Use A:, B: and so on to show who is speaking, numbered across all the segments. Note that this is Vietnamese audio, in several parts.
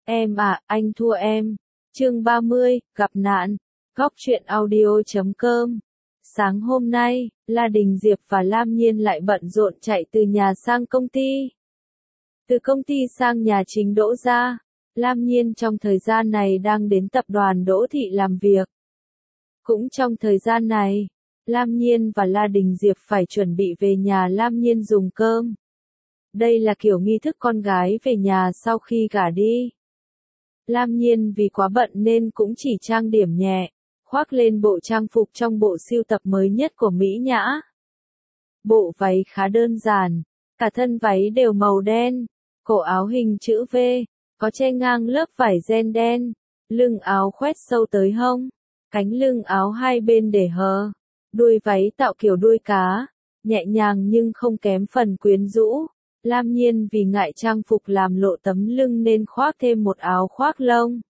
A: Em à, anh thua em. Chương 30, gặp nạn. Góc truyện audio.com. Sáng hôm nay, La Đình Diệp và Lam Nhiên lại bận rộn chạy từ nhà sang công ty. Từ công ty sang nhà chính Đỗ gia, Lam Nhiên trong thời gian này đang đến tập đoàn Đỗ Thị làm việc. Cũng trong thời gian này, Lam Nhiên và La Đình Diệp phải chuẩn bị về nhà Lam Nhiên dùng cơm. Đây là kiểu nghi thức con gái về nhà sau khi gả đi. Lam Nhiên vì quá bận nên cũng chỉ trang điểm nhẹ, khoác lên bộ trang phục trong bộ sưu tập mới nhất của Mỹ Nhã. Bộ váy khá đơn giản, cả thân váy đều màu đen, cổ áo hình chữ V, có che ngang lớp vải ren đen, lưng áo khoét sâu tới hông, cánh lưng áo hai bên để hở, đuôi váy tạo kiểu đuôi cá, nhẹ nhàng nhưng không kém phần quyến rũ. Lam Nhiên vì ngại trang phục làm lộ tấm lưng nên khoác thêm một áo khoác lông.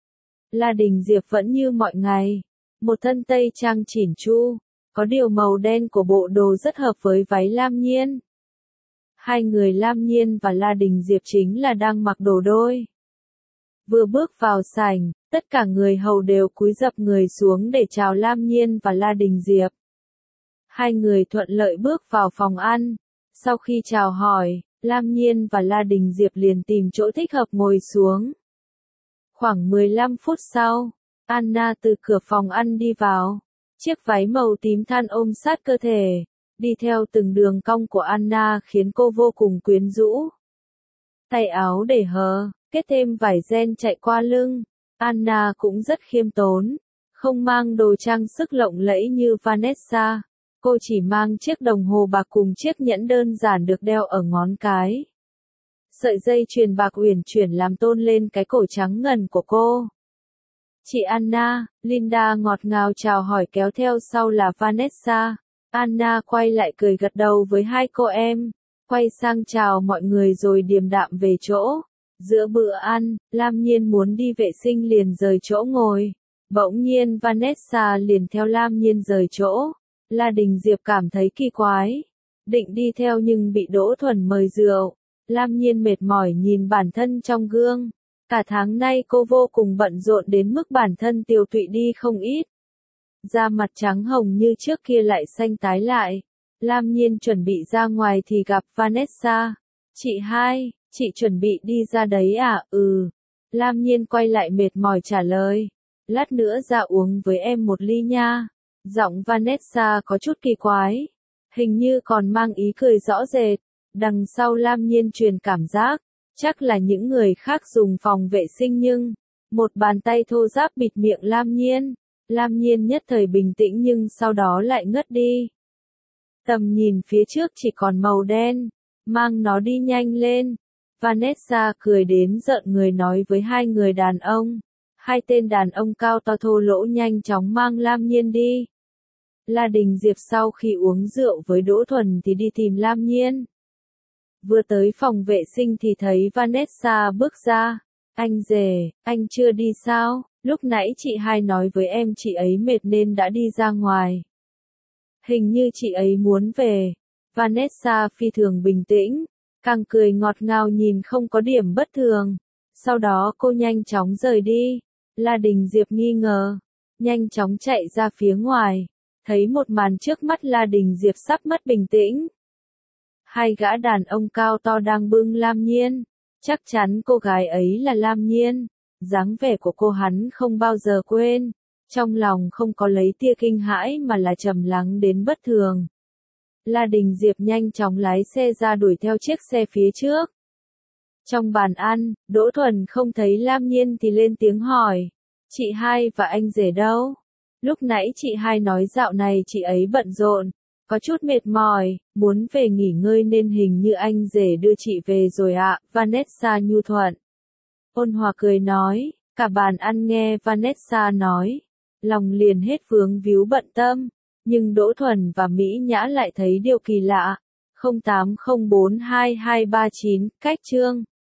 A: La Đình Diệp vẫn như mọi ngày, một thân tây trang chỉn chu, có điều màu đen của bộ đồ rất hợp với váy Lam Nhiên. Hai người Lam Nhiên và La Đình Diệp chính là đang mặc đồ đôi. Vừa bước vào sảnh, tất cả người hầu đều cúi gập người xuống để chào Lam Nhiên và La Đình Diệp. Hai người thuận lợi bước vào phòng ăn. Sau khi chào hỏi, Lam Nhiên và La Đình Diệp liền tìm chỗ thích hợp ngồi xuống. Khoảng 15 phút sau, Anna từ cửa phòng ăn đi vào. Chiếc váy màu tím than ôm sát cơ thể, đi theo từng đường cong của Anna khiến cô vô cùng quyến rũ. Tay áo để hở, kết thêm vải ren chạy qua lưng. Anna cũng rất khiêm tốn, không mang đồ trang sức lộng lẫy như Vanessa. Cô chỉ mang chiếc đồng hồ bạc cùng chiếc nhẫn đơn giản được đeo ở ngón cái. Sợi dây chuyền bạc uyển chuyển làm tôn lên cái cổ trắng ngần của cô. Chị Anna, Linda ngọt ngào chào hỏi kéo theo sau là Vanessa. Anna quay lại cười gật đầu với hai cô em, quay sang chào mọi người rồi điềm đạm về chỗ. Giữa bữa ăn, Lam Nhiên muốn đi vệ sinh liền rời chỗ ngồi. Bỗng nhiên Vanessa liền theo Lam Nhiên rời chỗ. La Đình Diệp cảm thấy kỳ quái, định đi theo nhưng bị Đỗ Thuần mời rượu. Lam Nhiên mệt mỏi nhìn bản thân trong gương. Cả tháng nay cô vô cùng bận rộn đến mức bản thân tiều tụy đi không ít. Da mặt trắng hồng như trước kia lại xanh tái lại. Lam Nhiên chuẩn bị ra ngoài thì gặp Vanessa. Chị hai, chị chuẩn bị đi ra đấy à? Ừ. Lam Nhiên quay lại mệt mỏi trả lời. Lát nữa ra uống với em một ly nha. Giọng Vanessa có chút kỳ quái, hình như còn mang ý cười rõ rệt. Đằng sau Lam Nhiên truyền cảm giác, chắc là những người khác dùng phòng vệ sinh nhưng, một bàn tay thô ráp bịt miệng Lam Nhiên. Lam Nhiên nhất thời bình tĩnh nhưng sau đó lại ngất đi. Tầm nhìn phía trước chỉ còn màu đen, mang nó đi nhanh lên. Vanessa cười đến rợn người nói với hai người đàn ông. Hai tên đàn ông cao to thô lỗ nhanh chóng mang Lam Nhiên đi. La Đình Diệp sau khi uống rượu với Đỗ Thuần thì đi tìm Lam Nhiên. Vừa tới phòng vệ sinh thì thấy Vanessa bước ra. Anh rể, anh chưa đi sao? Lúc nãy chị hai nói với em chị ấy mệt nên đã đi ra ngoài. Hình như chị ấy muốn về. Vanessa phi thường bình tĩnh, càng cười ngọt ngào nhìn không có điểm bất thường. Sau đó cô nhanh chóng rời đi. La Đình Diệp nghi ngờ, nhanh chóng chạy ra phía ngoài. Thấy một màn trước mắt La Đình Diệp sắp mất bình tĩnh. Hai gã đàn ông cao to đang bưng Lam Nhiên. Chắc chắn cô gái ấy là Lam Nhiên. Dáng vẻ của cô hắn không bao giờ quên. Trong lòng không có lấy tia kinh hãi mà là trầm lắng đến bất thường. La Đình Diệp nhanh chóng lái xe ra đuổi theo chiếc xe phía trước. Trong bàn ăn, Đỗ Thuần không thấy Lam Nhiên thì lên tiếng hỏi. Chị hai và anh rể đâu? Lúc nãy chị hai nói dạo này chị ấy bận rộn, có chút mệt mỏi, muốn về nghỉ ngơi nên hình như anh rể đưa chị về rồi ạ. Vanessa nhu thuận. Ôn hòa cười nói, cả bàn ăn nghe Vanessa nói, lòng liền hết vướng víu bận tâm, nhưng Đỗ Thuần và Mỹ Nhã lại thấy điều kỳ lạ. 08042239, cách chương.